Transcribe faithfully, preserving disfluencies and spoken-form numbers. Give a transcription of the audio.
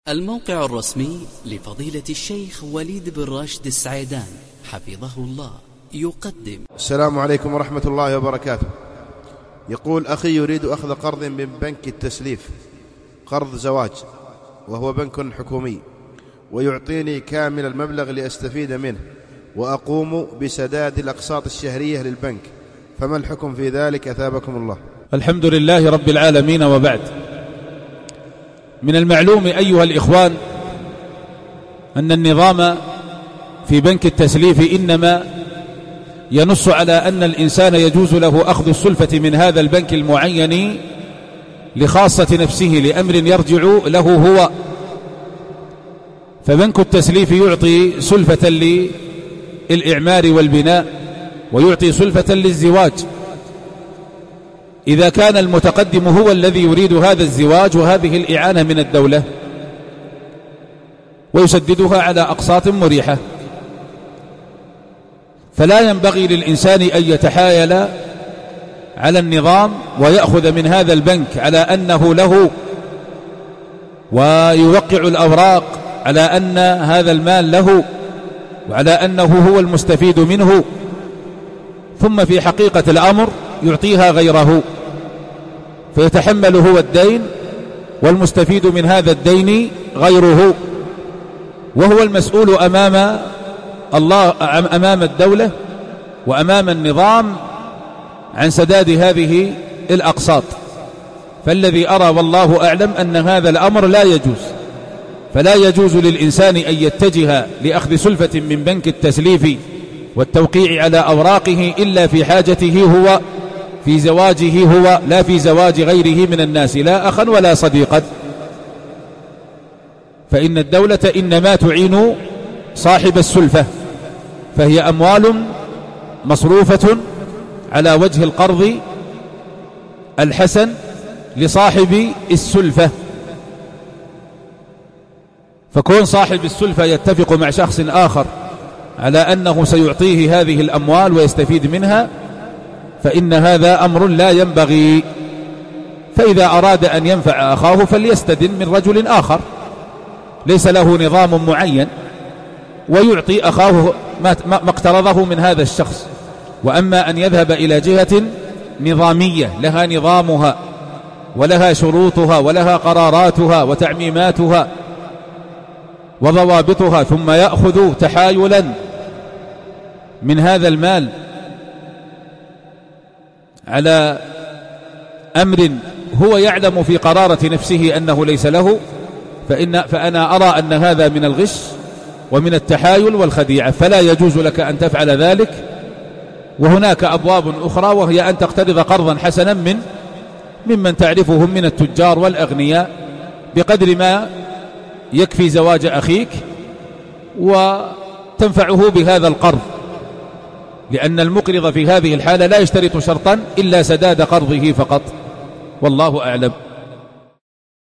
الموقع الرسمي لفضيلة الشيخ وليد بن راشد السعيدان حفظه الله يقدم. السلام عليكم ورحمة الله وبركاته. يقول أخي يريد أخذ قرض من بنك التسليف، قرض زواج، وهو بنك حكومي، ويعطيني كامل المبلغ لأستفيد منه، وأقوم بسداد الأقساط الشهرية للبنك، فما الحكم في ذلك أثابكم الله؟ الحمد لله رب العالمين، وبعد. من المعلوم أيها الإخوان أن النظام في بنك التسليف إنما ينص على أن الإنسان يجوز له أخذ السلفة من هذا البنك المعين لخاصة نفسه لأمر يرجع له هو. فبنك التسليف يعطي سلفة للإعمار والبناء، ويعطي سلفة للزواج إذا كان المتقدم هو الذي يريد هذا الزواج وهذه الإعانة من الدولة، ويسددها على أقساط مريحة. فلا ينبغي للإنسان أن يتحايل على النظام ويأخذ من هذا البنك على أنه له، ويوقع الأوراق على أن هذا المال له وعلى أنه هو المستفيد منه، ثم في حقيقة الأمر يعطيها غيره، فيتحمل هو الدين والمستفيد من هذا الدين غيره، وهو المسؤول أمام الله أمام الدولة وأمام النظام عن سداد هذه الأقساط. فالذي أرى والله أعلم أن هذا الأمر لا يجوز، فلا يجوز للإنسان أن يتجه لأخذ سلفة من بنك التسليف والتوقيع على أوراقه إلا في حاجته هو، في زواجه هو، لا في زواج غيره من الناس، لا أخا ولا صديقا. فإن الدولة إنما تعين صاحب السلفة، فهي أموال مصروفة على وجه القرض الحسن لصاحب السلفة. فكون صاحب السلفة يتفق مع شخص آخر على أنه سيعطيه هذه الأموال ويستفيد منها، فإن هذا أمر لا ينبغي. فإذا أراد أن ينفع أخاه فليستدن من رجل آخر ليس له نظام معين، ويعطي أخاه ما اقترضه من هذا الشخص. وأما أن يذهب إلى جهة نظامية لها نظامها ولها شروطها ولها قراراتها وتعميماتها وضوابطها، ثم يأخذ تحايلا من هذا المال على أمر هو يعلم في قرارة نفسه أنه ليس له، فإن فأنا أرى أن هذا من الغش ومن التحايل والخديعة، فلا يجوز لك أن تفعل ذلك. وهناك أبواب أخرى، وهي أن تقترض قرضا حسنا من ممن تعرفهم من التجار والأغنياء بقدر ما يكفي زواج أخيك وتنفعه بهذا القرض، لأن المقرض في هذه الحالة لا يشترط شرطا إلا سداد قرضه فقط، والله أعلم.